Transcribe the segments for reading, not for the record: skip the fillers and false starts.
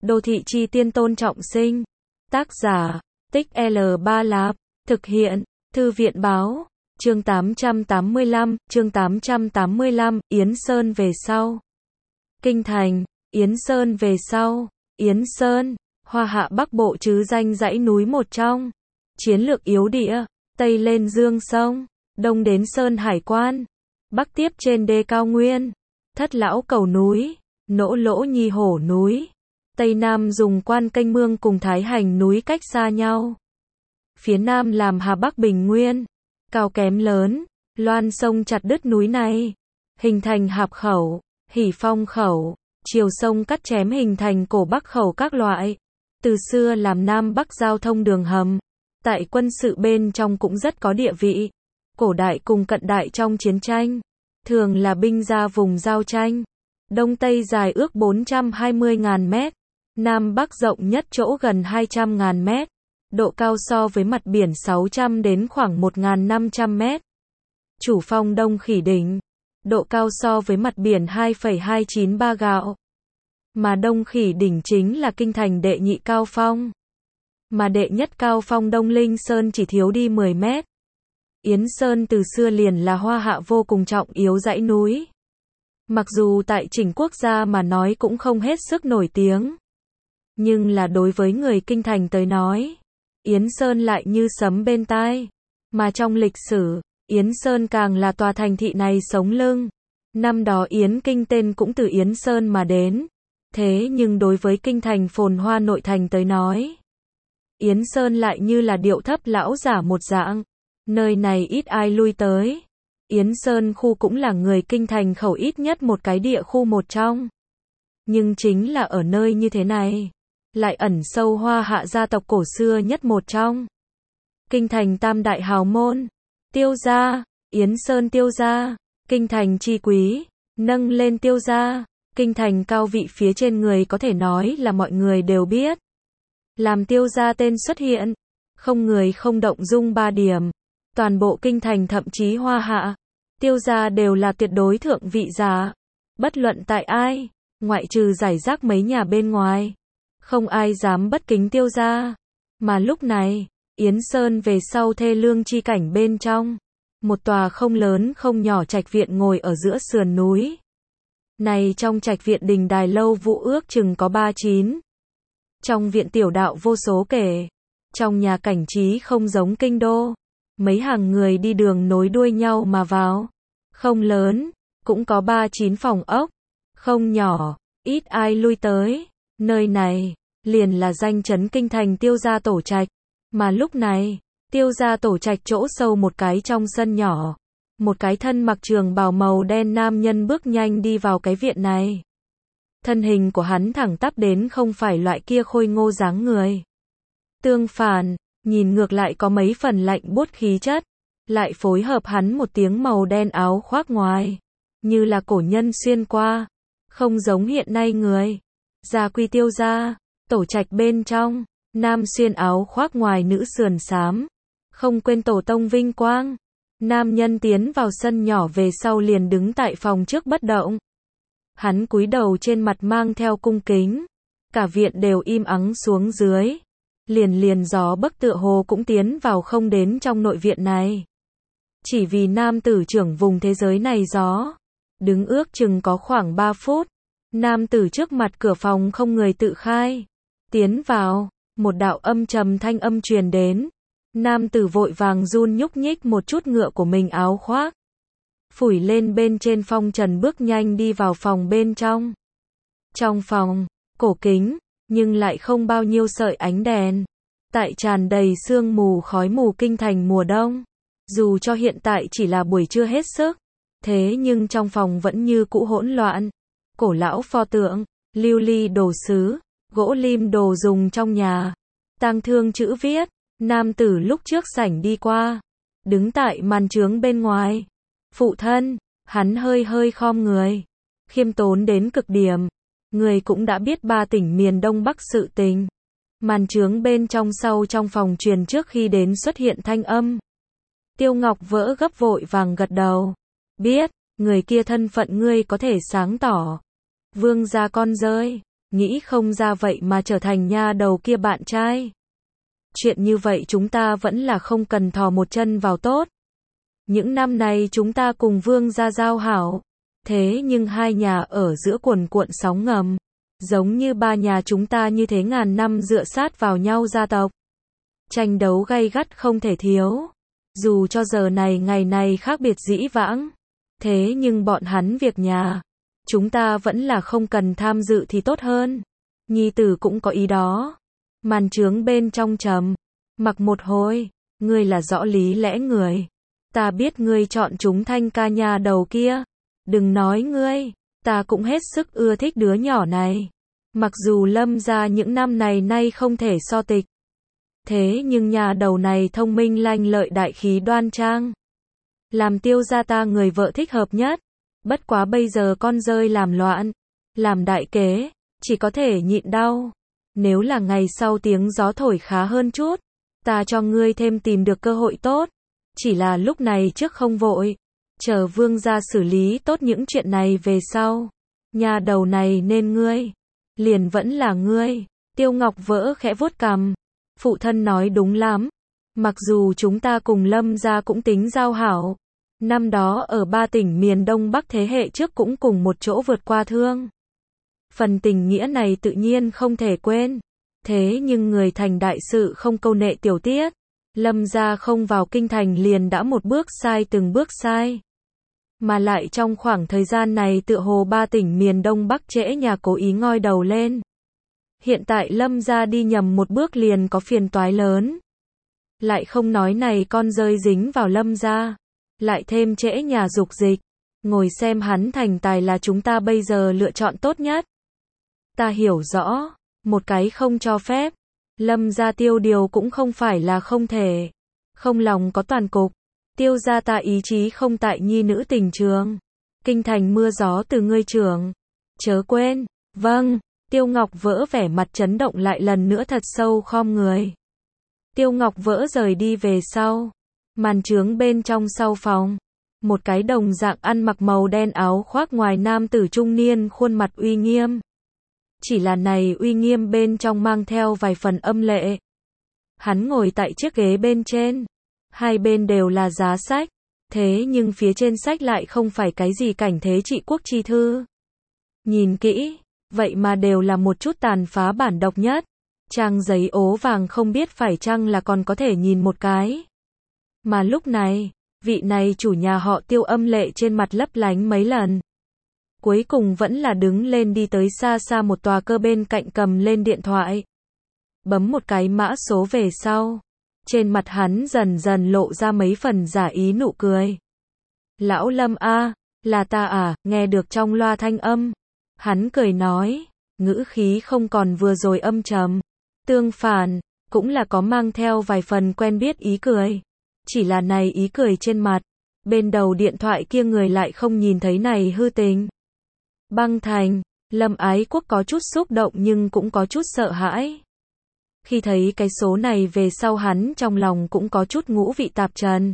Đô thị chi tiên Tôn Trọng Sinh. Tác giả, Tích L Ba Lạp. Thực hiện, Thư viện Báo. Chương 885, Yến Sơn về sau. Kinh thành, Yến Sơn về sau. Yến Sơn, Hoa Hạ Bắc Bộ chứ danh dãy núi một trong. Chiến lược yếu địa, Tây lên Dương sông, Đông đến Sơn Hải Quan, Bắc tiếp trên đê cao nguyên, Thất Lão Cầu núi, Nỗ Lỗ Nhi Hổ núi. Tây Nam dùng Quan Kênh Mương cùng Thái Hành núi cách xa nhau. Phía Nam làm Hà Bắc Bình Nguyên, cao kém lớn, loan sông chặt đứt núi này, hình thành Hạp Khẩu, Hỉ Phong Khẩu, chiều sông cắt chém hình thành Cổ Bắc Khẩu các loại. Từ xưa làm Nam Bắc giao thông đường hầm, tại quân sự bên trong cũng rất có địa vị. Cổ đại cùng cận đại trong chiến tranh, thường là binh ra vùng giao tranh. Đông Tây dài ước 420.000 mét, Nam Bắc rộng nhất chỗ gần 200.000 mét, độ cao so với mặt biển 600 đến khoảng 1.500 mét. Chủ phong Đông Khỉ Đỉnh, độ cao so với mặt biển 2,293 gạo. Mà Đông Khỉ Đỉnh chính là kinh thành đệ nhị cao phong. Mà đệ nhất cao phong Đông Linh Sơn chỉ thiếu đi 10 mét. Yến Sơn từ xưa liền là Hoa Hạ vô cùng trọng yếu dãy núi. Mặc dù tại chỉnh quốc gia mà nói cũng không hết sức nổi tiếng. Nhưng là đối với người kinh thành tới nói, Yến Sơn lại như sấm bên tai. Mà trong lịch sử, Yến Sơn càng là tòa thành thị này sống lưng. Năm đó Yến Kinh tên cũng từ Yến Sơn mà đến. Thế nhưng đối với kinh thành phồn hoa nội thành tới nói, Yến Sơn lại như là điệu thấp lão giả một dạng. Nơi này ít ai lui tới. Yến Sơn khu cũng là người kinh thành khẩu ít nhất một cái địa khu một trong. Nhưng chính là ở nơi như thế này, lại ẩn sâu Hoa Hạ gia tộc cổ xưa nhất một trong. Kinh thành tam đại hào môn, Tiêu gia, Yến Sơn Tiêu gia, kinh thành chi quý, nâng lên Tiêu gia. Kinh thành cao vị phía trên người có thể nói là mọi người đều biết. Làm Tiêu gia tên xuất hiện, không người không động dung 3 điểm. Toàn bộ kinh thành thậm chí Hoa Hạ, Tiêu gia đều là tuyệt đối thượng vị giả. Bất luận tại ai, ngoại trừ giải rác mấy nhà bên ngoài, không ai dám bất kính Tiêu gia. Mà lúc này, Yến Sơn về sau thê lương chi cảnh bên trong, một tòa không lớn không nhỏ trạch viện ngồi ở giữa sườn núi. Này trong trạch viện đình đài lâu vũ ước chừng có 39. Trong viện tiểu đạo vô số kể. Trong nhà cảnh trí không giống kinh đô. Mấy hàng người đi đường nối đuôi nhau mà vào. Không lớn, cũng có 39 phòng ốc. Không nhỏ, ít ai lui tới. Nơi này, liền là danh chấn kinh thành Tiêu gia tổ trạch. Mà lúc này, Tiêu gia tổ trạch chỗ sâu một cái trong sân nhỏ. Một cái thân mặc trường bào màu đen nam nhân bước nhanh đi vào cái viện này. Thân hình của hắn thẳng tắp đến không phải loại kia khôi ngô dáng người. Tương phản, nhìn ngược lại có mấy phần lạnh buốt khí chất. Lại phối hợp hắn một tiếng màu đen áo khoác ngoài. Như là cổ nhân xuyên qua. Không giống hiện nay người. Gia quy Tiêu gia, tổ trạch bên trong. Nam xuyên áo khoác ngoài, nữ sườn xám. Không quên tổ tông vinh quang. Nam nhân tiến vào sân nhỏ về sau liền đứng tại phòng trước bất động. Hắn cúi đầu trên mặt mang theo cung kính. Cả viện đều im ắng xuống dưới. Liền gió bấc tựa hồ cũng tiến vào không đến trong nội viện này. Chỉ vì nam tử trưởng vùng thế giới này gió. Đứng ước chừng có khoảng 3 phút. Nam tử trước mặt cửa phòng không người tự khai. Tiến vào, một đạo âm trầm thanh âm truyền đến. Nam tử vội vàng run nhúc nhích một chút ngựa của mình áo khoác. Phủi lên bên trên phong trần bước nhanh đi vào phòng bên trong. Trong phòng, cổ kính, nhưng lại không bao nhiêu sợi ánh đèn. Tại tràn đầy sương mù khói mù kinh thành mùa đông. Dù cho hiện tại chỉ là buổi trưa hết sức. Thế nhưng trong phòng vẫn như cũ hỗn loạn. Cổ lão pho tượng, lưu ly đồ sứ, gỗ lim đồ dùng trong nhà. Tang thương chữ viết. Nam tử lúc trước sảnh đi qua, đứng tại màn trướng bên ngoài. Phụ thân, hắn hơi khom người, khiêm tốn đến cực điểm. Người cũng đã biết 3 tỉnh miền Đông Bắc sự tình. Màn trướng bên trong sau trong phòng truyền trước khi đến xuất hiện thanh âm. Tiêu Ngọc vỡ gấp vội vàng gật đầu. Biết, người kia thân phận ngươi có thể sáng tỏ. Vương gia con rơi, nghĩ không ra vậy mà trở thành nha đầu kia bạn trai. Chuyện như vậy chúng ta vẫn là không cần thò một chân vào tốt. Những năm này chúng ta cùng Vương gia giao hảo, thế nhưng hai nhà ở giữa cuồn cuộn sóng ngầm, giống như ba nhà chúng ta như thế ngàn năm dựa sát vào nhau gia tộc. Tranh đấu gay gắt không thể thiếu, dù cho giờ này ngày này khác biệt dĩ vãng, thế nhưng bọn hắn việc nhà, chúng ta vẫn là không cần tham dự thì tốt hơn. Nhi tử cũng có ý đó. Màn trướng bên trong trầm mặc một hồi, ngươi là rõ lý lẽ người. Ta biết ngươi chọn chúng Thanh ca nhà đầu kia. Đừng nói ngươi, ta cũng hết sức ưa thích đứa nhỏ này. Mặc dù Lâm gia những năm này nay không thể so tịch. Thế nhưng nhà đầu này thông minh lanh lợi đại khí đoan trang. Làm Tiêu gia ta người vợ thích hợp nhất. Bất quá bây giờ con rơi làm loạn, làm đại kế, chỉ có thể nhịn đau. Nếu là ngày sau tiếng gió thổi khá hơn chút, ta cho ngươi thêm tìm được cơ hội tốt. Chỉ là lúc này trước không vội, chờ Vương gia xử lý tốt những chuyện này về sau. Nhà đầu này nên ngươi, liền vẫn là ngươi. Tiêu Ngọc Vỡ khẽ vuốt cằm. Phụ thân nói đúng lắm. Mặc dù chúng ta cùng Lâm gia cũng tính giao hảo. Năm đó ở 3 tỉnh miền Đông Bắc thế hệ trước cũng cùng một chỗ vượt qua thương. Phần tình nghĩa này tự nhiên không thể quên. Thế nhưng người thành đại sự không câu nệ tiểu tiết. Lâm gia không vào kinh thành liền đã một bước sai từng bước sai. Mà lại trong khoảng thời gian này tựa hồ 3 tỉnh miền Đông Bắc trễ nhà cố ý ngoi đầu lên. Hiện tại Lâm gia đi nhầm một bước liền có phiền toái lớn. Lại không nói này con rơi dính vào Lâm gia. Lại thêm trễ nhà dục dịch. Ngồi xem hắn thành tài là chúng ta bây giờ lựa chọn tốt nhất. Ta hiểu rõ, một cái không cho phép. Lâm gia Tiêu điều cũng không phải là không thể. Không lòng có toàn cục. Tiêu gia ta ý chí không tại nhi nữ tình trường. Kinh thành mưa gió từ ngươi trưởng. Chớ quên. Vâng. Tiêu Ngọc Vỡ vẻ mặt chấn động lại lần nữa thật sâu khom người. Tiêu Ngọc Vỡ rời đi về sau. Màn trướng bên trong sau phòng. Một cái đồng dạng ăn mặc màu đen áo khoác ngoài nam tử trung niên khuôn mặt uy nghiêm. Chỉ là này uy nghiêm bên trong mang theo vài phần âm lệ. Hắn ngồi tại chiếc ghế bên trên. Hai bên đều là giá sách. Thế nhưng phía trên sách lại không phải cái gì cảnh thế trị quốc chi thư. Nhìn kỹ, vậy mà đều là một chút tàn phá bản độc nhất. Trang giấy ố vàng không biết phải chăng là còn có thể nhìn một cái. Mà lúc này, vị này chủ nhà họ Tiêu âm lệ trên mặt lấp lánh mấy lần. Cuối cùng vẫn là đứng lên đi tới xa xa một tòa cơ bên cạnh cầm lên điện thoại. Bấm một cái mã số về sau. Trên mặt hắn dần dần lộ ra mấy phần giả ý nụ cười. Lão Lâm a, là ta à, nghe được trong loa thanh âm. Hắn cười nói, ngữ khí không còn vừa rồi âm trầm. Tương phản, cũng là có mang theo vài phần quen biết ý cười. Chỉ là này ý cười trên mặt. Bên đầu điện thoại kia người lại không nhìn thấy này hư tình. Băng Thành, Lâm Ái Quốc có chút xúc động nhưng cũng có chút sợ hãi. Khi thấy cái số này về sau hắn trong lòng cũng có chút ngũ vị tạp trần.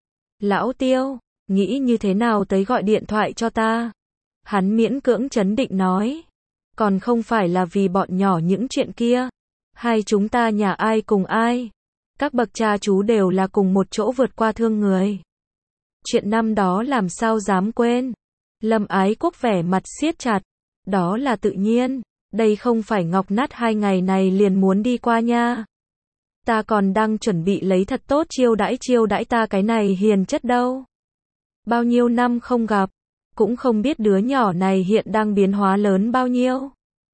Lão Tiêu, nghĩ như thế nào tới gọi điện thoại cho ta? Hắn miễn cưỡng trấn định nói. Còn không phải là vì bọn nhỏ những chuyện kia. Hai chúng ta nhà ai cùng ai? Các bậc cha chú đều là cùng một chỗ vượt qua thương người. Chuyện năm đó làm sao dám quên? Lâm Ái Quốc vẻ mặt siết chặt. Đó là tự nhiên. Đây không phải Ngọc Nát 2 ngày này liền muốn đi qua nha. Ta còn đang chuẩn bị lấy thật tốt chiêu đãi ta cái này hiền chất đâu. Bao nhiêu năm không gặp. Cũng không biết đứa nhỏ này hiện đang biến hóa lớn bao nhiêu.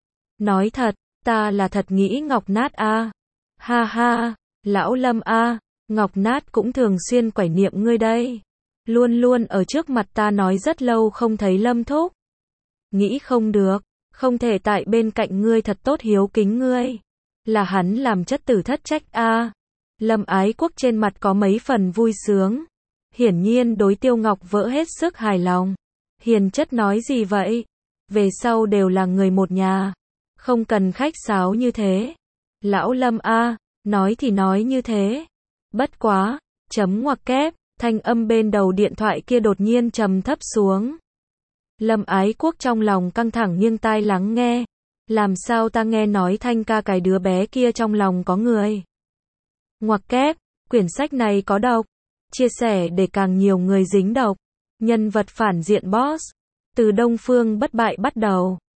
Nói thật, ta là thật nghĩ Ngọc Nát a. Ha ha, lão Lâm a, Ngọc Nát cũng thường xuyên quẩy niệm ngươi đây. Luôn luôn ở trước mặt ta nói rất lâu không thấy Lâm thúc. Nghĩ không được, không thể tại bên cạnh ngươi thật tốt hiếu kính ngươi. Là hắn làm chất tử thất trách a. Lâm Ái Quốc trên mặt có mấy phần vui sướng. Hiển nhiên đối Tiêu Ngọc Vỡ hết sức hài lòng. Hiền chất nói gì vậy? Về sau đều là người một nhà. Không cần khách sáo như thế. Lão Lâm a, nói thì nói như thế. Bất quá, chấm ngoặc kép, thanh âm bên đầu điện thoại kia đột nhiên trầm thấp xuống. Lâm Ái Quốc trong lòng căng thẳng nghiêng tai lắng nghe. Làm sao ta nghe nói Thanh ca cái đứa bé kia trong lòng có người. Ngoặc kép, quyển sách này có độc. Chia sẻ để càng nhiều người dính độc. Nhân vật phản diện boss. Từ Đông Phương Bất Bại bắt đầu.